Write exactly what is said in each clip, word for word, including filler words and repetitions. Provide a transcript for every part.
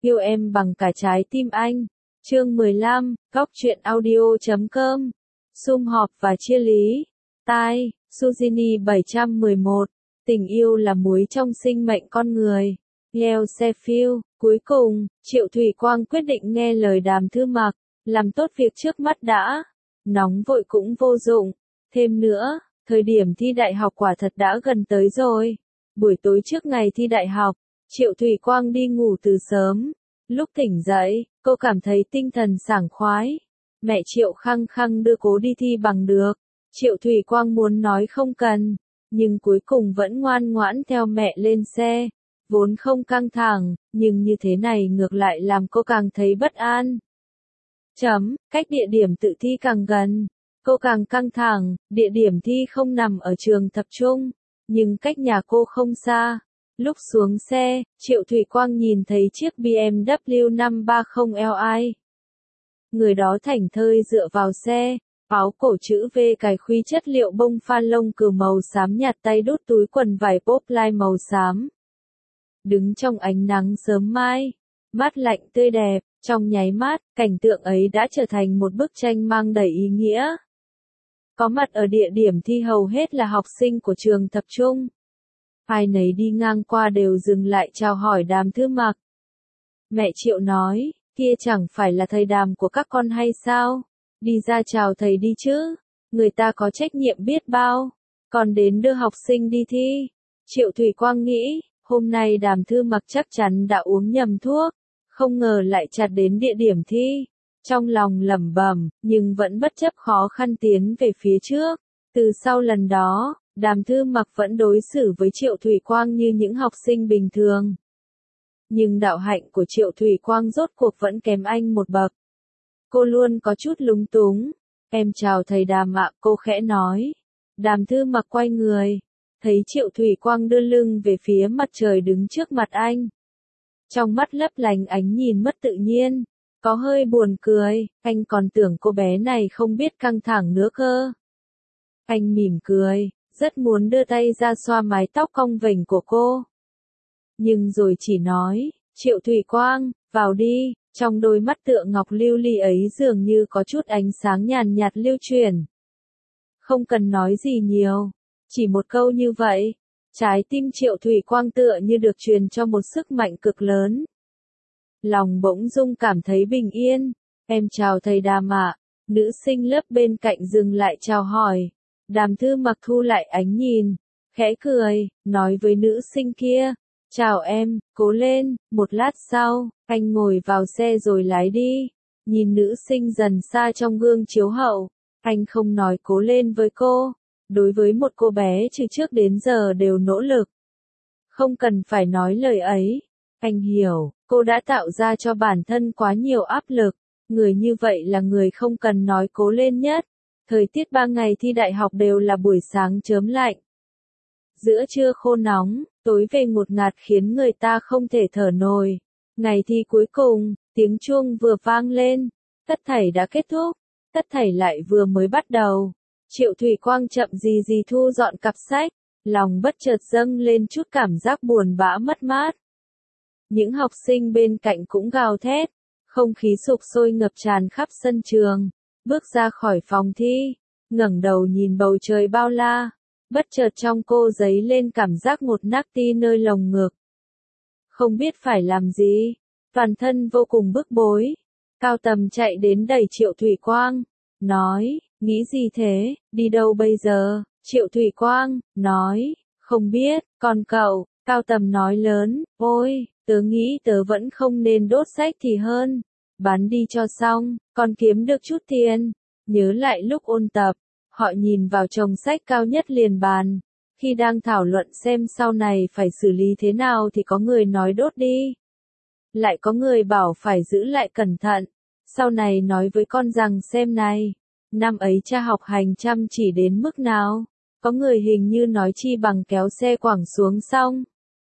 Yêu em bằng cả trái tim anh. Chương mười lăm, góc truyện audio chấm com. Sum họp và chia lý. Tai, Suzini bảy trăm mười một. Tình yêu là muối trong sinh mệnh con người. Leo Sheffield. Cuối cùng, Triệu Thủy Quang quyết định nghe lời Đàm Thư Mặc, làm tốt việc trước mắt đã. Nóng vội cũng vô dụng. Thêm nữa, thời điểm thi đại học quả thật đã gần tới rồi. Buổi tối trước ngày thi đại học, Triệu Thủy Quang đi ngủ từ sớm. Lúc tỉnh dậy, cô cảm thấy tinh thần sảng khoái. Mẹ Triệu khăng khăng đưa cô đi thi bằng được. Triệu Thủy Quang muốn nói không cần, nhưng cuối cùng vẫn ngoan ngoãn theo mẹ lên xe. Vốn không căng thẳng, nhưng như thế này ngược lại làm cô càng thấy bất an. Chấm, cách địa điểm tự thi càng gần, cô càng căng thẳng. Địa điểm thi không nằm ở trường tập trung, nhưng cách nhà cô không xa. Lúc xuống xe, Triệu Thủy Quang nhìn thấy chiếc B M W năm ba không L I. Người đó thảnh thơi dựa vào xe, áo cổ chữ V cài khuy chất liệu bông phan lông cừu màu xám nhạt, tay đút túi quần vải popline màu xám. Đứng trong ánh nắng sớm mai, mát lạnh tươi đẹp, trong nháy mắt, cảnh tượng ấy đã trở thành một bức tranh mang đầy ý nghĩa. Có mặt ở địa điểm thi hầu hết là học sinh của trường tập trung. Ai nấy đi ngang qua đều dừng lại chào hỏi Đàm Thư Mặc. Mẹ Triệu nói, kia chẳng phải là thầy Đàm của các con hay sao? Đi ra chào thầy đi chứ, người ta có trách nhiệm biết bao, còn đến đưa học sinh đi thi. Triệu Thủy Quang nghĩ, hôm nay Đàm Thư Mặc chắc chắn đã uống nhầm thuốc, không ngờ lại chặt đến địa điểm thi. Trong lòng lẩm bẩm, nhưng vẫn bất chấp khó khăn tiến về phía trước. Từ sau lần đó, Đàm Thư Mặc vẫn đối xử với Triệu Thủy Quang như những học sinh bình thường. Nhưng đạo hạnh của Triệu Thủy Quang rốt cuộc vẫn kém anh một bậc. Cô luôn có chút lúng túng. Em chào thầy Đàm ạ, cô khẽ nói. Đàm Thư Mặc quay người, thấy Triệu Thủy Quang đưa lưng về phía mặt trời đứng trước mặt anh. Trong mắt lấp lánh ánh nhìn mất tự nhiên, có hơi buồn cười, anh còn tưởng cô bé này không biết căng thẳng nữa cơ. Anh mỉm cười, rất muốn đưa tay ra xoa mái tóc cong vểnh của cô. Nhưng rồi chỉ nói, Triệu Thủy Quang, vào đi. Trong đôi mắt tựa ngọc lưu ly ấy dường như có chút ánh sáng nhàn nhạt lưu truyền. Không cần nói gì nhiều, chỉ một câu như vậy, trái tim Triệu Thủy Quang tựa như được truyền cho một sức mạnh cực lớn. Lòng bỗng dưng cảm thấy bình yên. Em chào thầy Đàm ạ. Nữ sinh lớp bên cạnh dừng lại chào hỏi. Đàm Thư Mặc thu lại ánh nhìn, khẽ cười, nói với nữ sinh kia, chào em, cố lên. Một lát sau, anh ngồi vào xe rồi lái đi. Nhìn nữ sinh dần xa trong gương chiếu hậu, anh không nói cố lên với cô. Đối với một cô bé từ trước đến giờ đều nỗ lực, không cần phải nói lời ấy. Anh hiểu, cô đã tạo ra cho bản thân quá nhiều áp lực. Người như vậy là người không cần nói cố lên nhất. Thời tiết ba ngày thi đại học đều là buổi sáng chớm lạnh, giữa trưa khô nóng, tối về ngột ngạt khiến người ta không thể thở nổi. Ngày thi cuối cùng, tiếng chuông vừa vang lên, tất thảy đã kết thúc, tất thảy lại vừa mới bắt đầu. Triệu Thủy Quang chậm gì gì thu dọn cặp sách, lòng bất chợt dâng lên chút cảm giác buồn bã mất mát. Những học sinh bên cạnh cũng gào thét, không khí sục sôi ngập tràn khắp sân trường. Bước ra khỏi phòng thi, ngẩng đầu nhìn bầu trời bao la, bất chợt trong cô dấy lên cảm giác ngột ngạt ti nơi lồng ngực. Không biết phải làm gì, toàn thân vô cùng bức bối. Cao Tầm chạy đến đẩy Triệu Thủy Quang, nói, nghĩ gì thế, đi đâu bây giờ? Triệu Thủy Quang, nói, không biết, còn cậu? Cao Tầm nói lớn, ôi, tớ nghĩ tớ vẫn không nên đốt sách thì hơn. Bán đi cho xong, còn kiếm được chút tiền. Nhớ lại lúc ôn tập, họ nhìn vào chồng sách cao nhất liền bàn. Khi đang thảo luận xem sau này phải xử lý thế nào thì có người nói đốt đi. Lại có người bảo phải giữ lại cẩn thận. Sau này nói với con rằng xem này, năm ấy cha học hành chăm chỉ đến mức nào. Có người hình như nói chi bằng kéo xe quẳng xuống xong.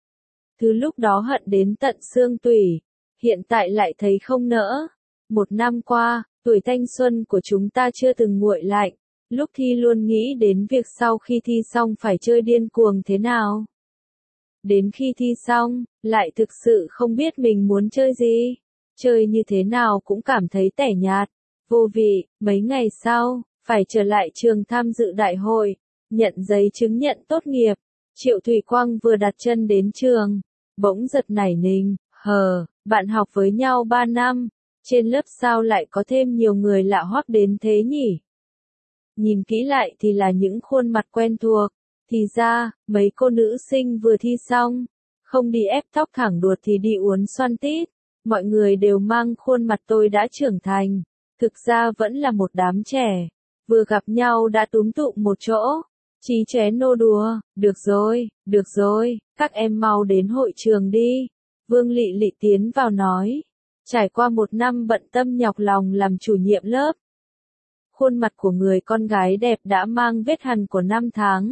Thứ lúc đó hận đến tận xương tủy. Hiện tại lại thấy không nỡ. Một năm qua, tuổi thanh xuân của chúng ta chưa từng nguội lạnh. Lúc thi luôn nghĩ đến việc sau khi thi xong phải chơi điên cuồng thế nào. Đến khi thi xong, lại thực sự không biết mình muốn chơi gì. Chơi như thế nào cũng cảm thấy tẻ nhạt, vô vị. Mấy ngày sau, phải trở lại trường tham dự đại hội, nhận giấy chứng nhận tốt nghiệp. Triệu Thủy Quang vừa đặt chân đến trường, bỗng giật nảy mình, hờ, bạn học với nhau ba năm, trên lớp sao lại có thêm nhiều người lạ hoắc đến thế nhỉ? Nhìn kỹ lại thì là những khuôn mặt quen thuộc, thì ra, mấy cô nữ sinh vừa thi xong, không đi ép tóc thẳng đuột thì đi uốn xoăn tít, mọi người đều mang khuôn mặt tôi đã trưởng thành, thực ra vẫn là một đám trẻ, vừa gặp nhau đã túm tụm một chỗ. Chí chóe nô đùa, được rồi, được rồi, các em mau đến hội trường đi. Vương Lị Lị tiến vào nói, trải qua một năm bận tâm nhọc lòng làm chủ nhiệm lớp. Khuôn mặt của người con gái đẹp đã mang vết hằn của năm tháng.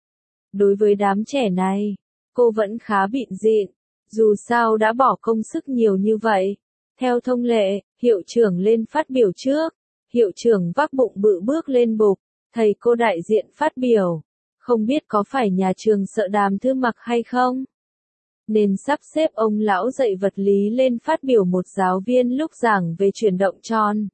Đối với đám trẻ này, cô vẫn khá bịn dịn, dù sao đã bỏ công sức nhiều như vậy. Theo thông lệ, hiệu trưởng lên phát biểu trước, hiệu trưởng vác bụng bự bước lên bục. Thầy cô đại diện phát biểu, không biết có phải nhà trường sợ Đàm Thư Mặc hay không? Nên sắp xếp ông lão dạy vật lý lên phát biểu một giáo viên lúc giảng về chuyển động tròn.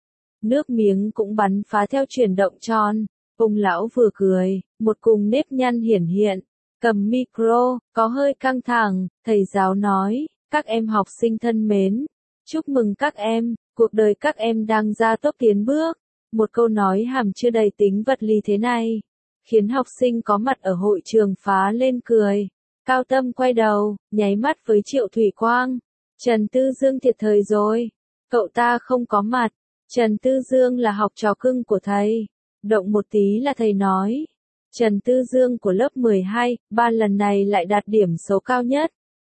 Nước miếng cũng bắn phá theo chuyển động tròn, ông lão vừa cười, một cùng nếp nhăn hiển hiện, cầm micro, có hơi căng thẳng, thầy giáo nói, các em học sinh thân mến, chúc mừng các em, cuộc đời các em đang ra tốc tiến bước. Một câu nói hàm chưa đầy tính vật lý thế này, khiến học sinh có mặt ở hội trường phá lên cười. Cao Tâm quay đầu, nháy mắt với Triệu Thủy Quang. Trần Tư Dương thiệt thời rồi. Cậu ta không có mặt. Trần Tư Dương là học trò cưng của thầy. Động một tí là thầy nói. Trần Tư Dương của lớp mười hai, ba lần này lại đạt điểm số cao nhất.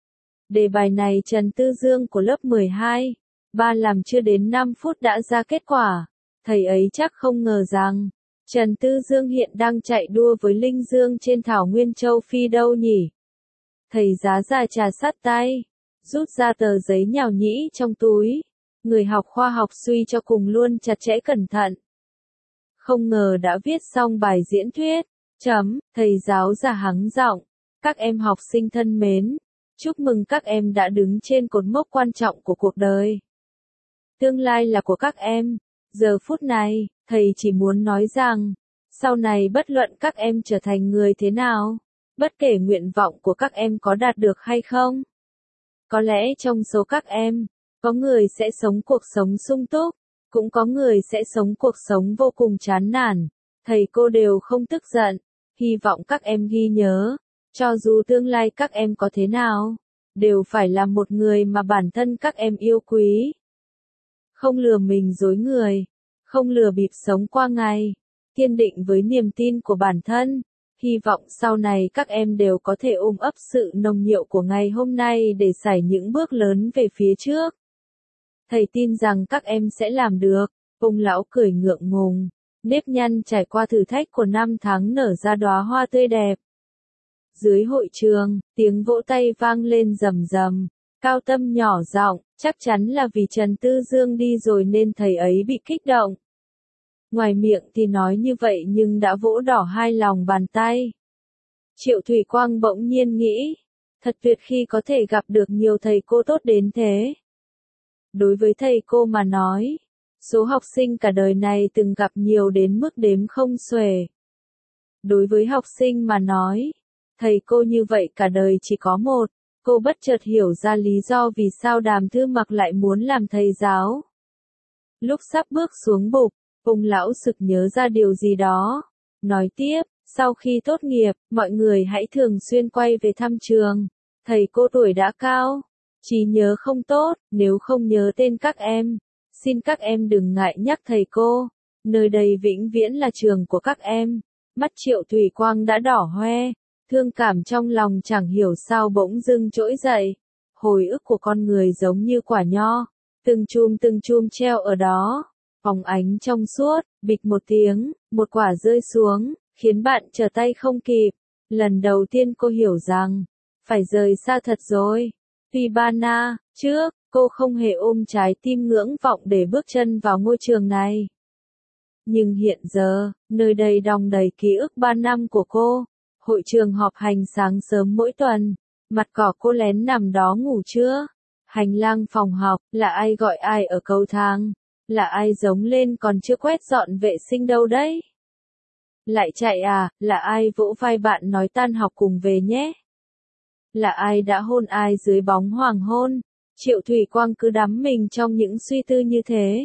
Đề bài này Trần Tư Dương của lớp mười hai, ba làm chưa đến năm phút đã ra kết quả. Thầy ấy chắc không ngờ rằng, Trần Tư Dương hiện đang chạy đua với Linh Dương trên thảo nguyên châu Phi đâu nhỉ? Thầy giá già trà sát tay, rút ra tờ giấy nhào nhĩ trong túi. Người học khoa học suy cho cùng luôn chặt chẽ cẩn thận. Không ngờ đã viết xong bài diễn thuyết. Chấm, thầy giáo già hắng giọng. Các em học sinh thân mến, chúc mừng các em đã đứng trên cột mốc quan trọng của cuộc đời. Tương lai là của các em. Giờ phút này, thầy chỉ muốn nói rằng, sau này bất luận các em trở thành người thế nào, bất kể nguyện vọng của các em có đạt được hay không. Có lẽ trong số các em, có người sẽ sống cuộc sống sung túc, cũng có người sẽ sống cuộc sống vô cùng chán nản. Thầy cô đều không tức giận, hy vọng các em ghi nhớ, cho dù tương lai các em có thế nào, đều phải là một người mà bản thân các em yêu quý. Không lừa mình dối người, không lừa bịp sống qua ngày, kiên định với niềm tin của bản thân, hy vọng sau này các em đều có thể ôm ấp sự nồng nhiệu của ngày hôm nay để sải những bước lớn về phía trước. Thầy tin rằng các em sẽ làm được, ông lão cười ngượng ngùng, nếp nhăn trải qua thử thách của năm tháng nở ra đóa hoa tươi đẹp. Dưới hội trường, tiếng vỗ tay vang lên rầm rầm. Cao Tâm nhỏ giọng, chắc chắn là vì Trần Tư Dương đi rồi nên thầy ấy bị kích động. Ngoài miệng thì nói như vậy nhưng đã vỗ đỏ hai lòng bàn tay. Triệu Thủy Quang bỗng nhiên nghĩ, thật tuyệt khi có thể gặp được nhiều thầy cô tốt đến thế. Đối với thầy cô mà nói, số học sinh cả đời này từng gặp nhiều đến mức đếm không xuể. Đối với học sinh mà nói, thầy cô như vậy cả đời chỉ có một. Cô bất chợt hiểu ra lý do vì sao Đàm Thư Mặc lại muốn làm thầy giáo. Lúc sắp bước xuống bục, ông lão sực nhớ ra điều gì đó. Nói tiếp, sau khi tốt nghiệp, mọi người hãy thường xuyên quay về thăm trường. Thầy cô tuổi đã cao, trí nhớ không tốt, nếu không nhớ tên các em, xin các em đừng ngại nhắc thầy cô. Nơi đây vĩnh viễn là trường của các em. Mắt Triệu Thủy Quang đã đỏ hoe. Thương cảm trong lòng chẳng hiểu sao bỗng dưng trỗi dậy. Hồi ức của con người giống như quả nho, từng chùm từng chùm treo ở đó, phóng ánh trong suốt, bịch một tiếng, một quả rơi xuống, khiến bạn trở tay không kịp. Lần đầu tiên cô hiểu rằng, phải rời xa thật rồi. Tuy ba na, trước, cô không hề ôm trái tim ngưỡng vọng để bước chân vào ngôi trường này. Nhưng hiện giờ, nơi đây đong đầy ký ức ba năm của cô. Hội trường họp hành sáng sớm mỗi tuần. Mặt cỏ cô lén nằm đó ngủ chưa? Hành lang phòng học, là ai gọi ai ở cầu thang? Là ai giống lên còn chưa quét dọn vệ sinh đâu đấy? Lại chạy à, là ai vỗ vai bạn nói tan học cùng về nhé? Là ai đã hôn ai dưới bóng hoàng hôn? Triệu Thủy Quang cứ đắm mình trong những suy tư như thế.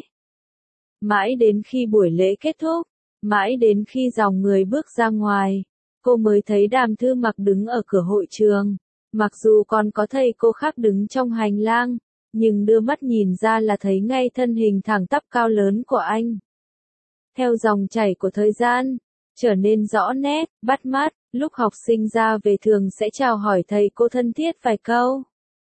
Mãi đến khi buổi lễ kết thúc, mãi đến khi dòng người bước ra ngoài, cô mới thấy Đàm Thư Mặc đứng ở cửa hội trường. Mặc dù còn có thầy cô khác đứng trong hành lang, nhưng đưa mắt nhìn ra là thấy ngay thân hình thẳng tắp cao lớn của anh. Theo dòng chảy của thời gian, trở nên rõ nét, bắt mắt, lúc học sinh ra về thường sẽ chào hỏi thầy cô thân thiết vài câu.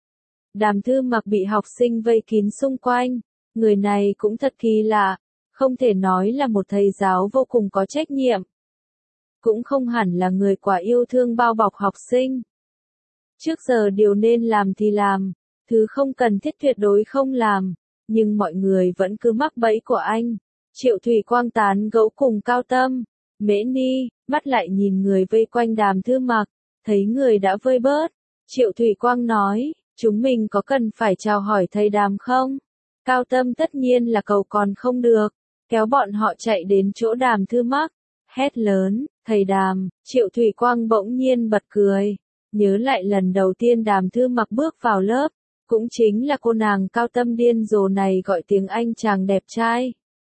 Đàm Thư Mặc bị học sinh vây kín xung quanh, người này cũng thật kỳ lạ, không thể nói là một thầy giáo vô cùng có trách nhiệm. Cũng không hẳn là người quá yêu thương bao bọc học sinh. Trước giờ điều nên làm thì làm, thứ không cần thiết tuyệt đối không làm, nhưng mọi người vẫn cứ mắc bẫy của anh. Triệu Thủy Quang tán gẫu cùng Cao Tâm, Mễ Ni, mắt lại nhìn người vây quanh Đàm Thư Mặc, thấy người đã vơi bớt. Triệu Thủy Quang nói, chúng mình có cần phải chào hỏi thầy Đàm không? Cao Tâm tất nhiên là cầu còn không được, kéo bọn họ chạy đến chỗ Đàm Thư Mặc, hét lớn, thầy Đàm. Triệu Thủy Quang bỗng nhiên bật cười, nhớ lại lần đầu tiên Đàm Thư Mặc bước vào lớp, cũng chính là cô nàng Cao Tâm điên rồ này gọi tiếng anh chàng đẹp trai.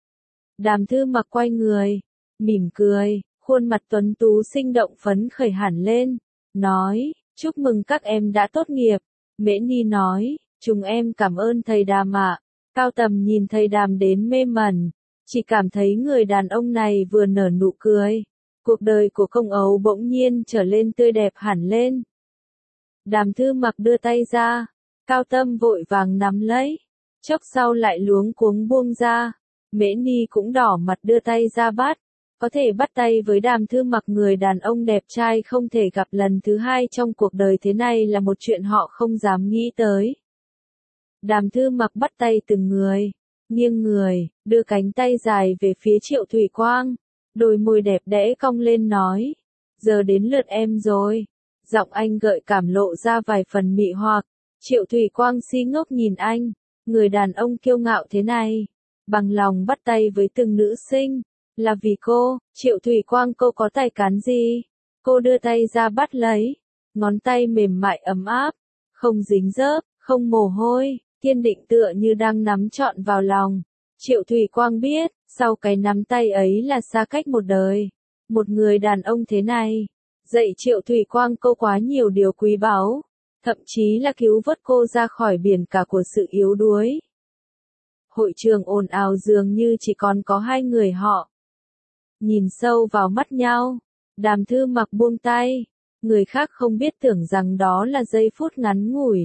Đàm Thư Mặc quay người, mỉm cười, khuôn mặt tuấn tú sinh động phấn khởi hẳn lên, nói, chúc mừng các em đã tốt nghiệp. Mễ Ni nói, chúng em cảm ơn thầy Đàm ạ. Cao Tầm nhìn thầy Đàm đến mê mẩn, chỉ cảm thấy người đàn ông này vừa nở nụ cười, cuộc đời của công ấu bỗng nhiên trở lên tươi đẹp hẳn lên. Đàm Thư Mặc đưa tay ra, Cao Tâm vội vàng nắm lấy, chốc sau lại luống cuống buông ra. Mễ Ni cũng đỏ mặt đưa tay ra bắt, có thể bắt tay với Đàm Thư Mặc, người đàn ông đẹp trai không thể gặp lần thứ hai trong cuộc đời thế này là một chuyện họ không dám nghĩ tới. Đàm Thư Mặc bắt tay từng người, nghiêng người, đưa cánh tay dài về phía Triệu Thủy Quang, đôi môi đẹp đẽ cong lên nói, giờ đến lượt em rồi. Giọng anh gợi cảm lộ ra vài phần mị hoặc. Triệu Thủy Quang si ngốc nhìn anh, người đàn ông kiêu ngạo thế này, bằng lòng bắt tay với từng nữ sinh, là vì cô. Triệu Thủy Quang, cô có tài cán gì? Cô đưa tay ra bắt lấy, ngón tay mềm mại ấm áp, không dính dớp, không mồ hôi, kiên định tựa như đang nắm trọn vào lòng. Triệu Thủy Quang biết, sau cái nắm tay ấy là xa cách một đời. Một người đàn ông thế này, dạy Triệu Thủy Quang cô quá nhiều điều quý báu, thậm chí là cứu vớt cô ra khỏi biển cả của sự yếu đuối. Hội trường ồn ào dường như chỉ còn có hai người họ. Nhìn sâu vào mắt nhau, Đàm Thư Mặc buông tay, người khác không biết tưởng rằng đó là giây phút ngắn ngủi.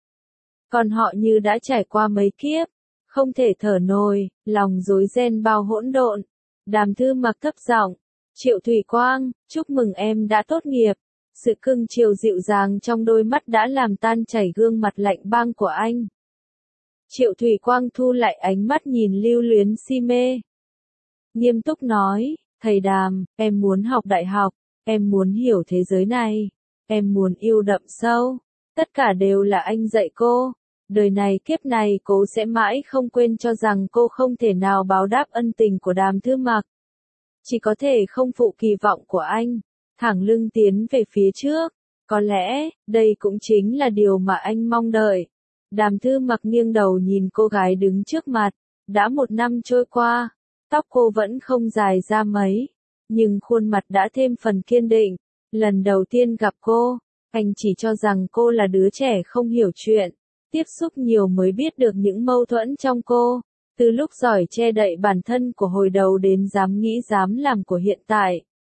Còn họ như đã trải qua mấy kiếp, không thể thở nổi, lòng rối ren bao hỗn độn. Đàm Thư Mặc thấp giọng, Triệu Thủy Quang, chúc mừng em đã tốt nghiệp. Sự cưng chiều dịu dàng trong đôi mắt đã làm tan chảy gương mặt lạnh băng của anh. Triệu Thủy Quang thu lại ánh mắt nhìn lưu luyến si mê. Nghiêm túc nói, thầy Đàm, em muốn học đại học, em muốn hiểu thế giới này, em muốn yêu đậm sâu, tất cả đều là anh dạy cô. Đời này kiếp này cô sẽ mãi không quên, cho rằng cô không thể nào báo đáp ân tình của Đàm Thư Mặc. Chỉ có thể không phụ kỳ vọng của anh, thẳng lưng tiến về phía trước. Có lẽ, đây cũng chính là điều mà anh mong đợi. Đàm Thư Mặc nghiêng đầu nhìn cô gái đứng trước mặt. Đã một năm trôi qua, tóc cô vẫn không dài ra mấy, nhưng khuôn mặt đã thêm phần kiên định. Lần đầu tiên gặp cô, anh chỉ cho rằng cô là đứa trẻ không hiểu chuyện. Tiếp xúc nhiều mới biết được những mâu thuẫn trong cô. Từ lúc giỏi che đậy bản thân của hồi đầu đến dám nghĩ dám làm của hiện tại.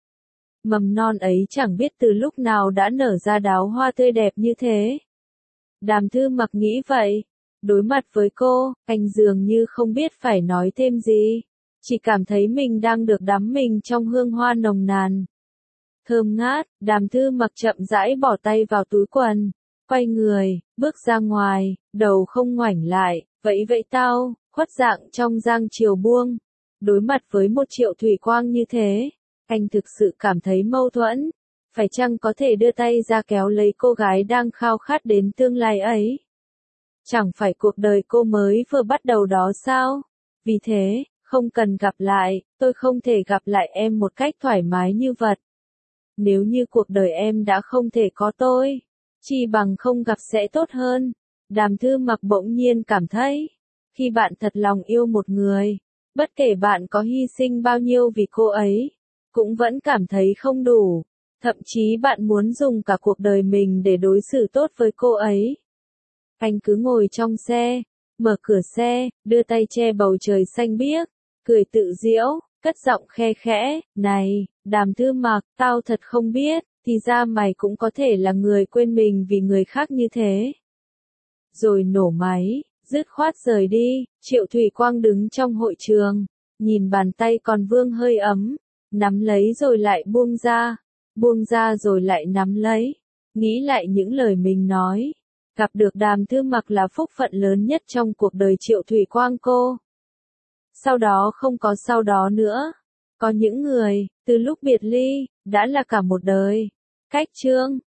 Mầm non ấy chẳng biết từ lúc nào đã nở ra đóa hoa tươi đẹp như thế. Đàm Thư Mặc nghĩ vậy. Đối mặt với cô, anh dường như không biết phải nói thêm gì. Chỉ cảm thấy mình đang được đắm mình trong hương hoa nồng nàn. Thơm ngát, Đàm Thư Mặc chậm rãi bỏ tay vào túi quần. Quay người, bước ra ngoài, đầu không ngoảnh lại, vẫy vẫy tao, khuất dạng trong giang chiều buông. Đối mặt với một Triệu Thủy Quang như thế, anh thực sự cảm thấy mâu thuẫn. phải chăng có thể đưa tay ra kéo lấy cô gái đang khao khát đến tương lai ấy? Chẳng phải cuộc đời cô mới vừa bắt đầu đó sao? Vì thế, không cần gặp lại, tôi không thể gặp lại em một cách thoải mái như vật. Nếu như cuộc đời em đã không thể có tôi, chi bằng không gặp sẽ tốt hơn. Đàm Thư Mặc bỗng nhiên cảm thấy, khi bạn thật lòng yêu một người, bất kể bạn có hy sinh bao nhiêu vì cô ấy, cũng vẫn cảm thấy không đủ. Thậm chí bạn muốn dùng cả cuộc đời mình để đối xử tốt với cô ấy. Anh cứ ngồi trong xe, mở cửa xe, đưa tay che bầu trời xanh biếc, cười tự giễu, cất giọng khe khẽ, này, Đàm Thư Mặc, tao thật không biết, thì ra mày cũng có thể là người quên mình vì người khác như thế. Rồi nổ máy, dứt khoát rời đi. Triệu Thủy Quang đứng trong hội trường, nhìn bàn tay còn vương hơi ấm, nắm lấy rồi lại buông ra, buông ra rồi lại nắm lấy, nghĩ lại những lời mình nói. Gặp được Đàm Thư Mặc là phúc phận lớn nhất trong cuộc đời Triệu Thủy Quang cô. Sau đó không có sau đó nữa. Có những người, từ lúc biệt ly, đã là cả một đời. Cách chương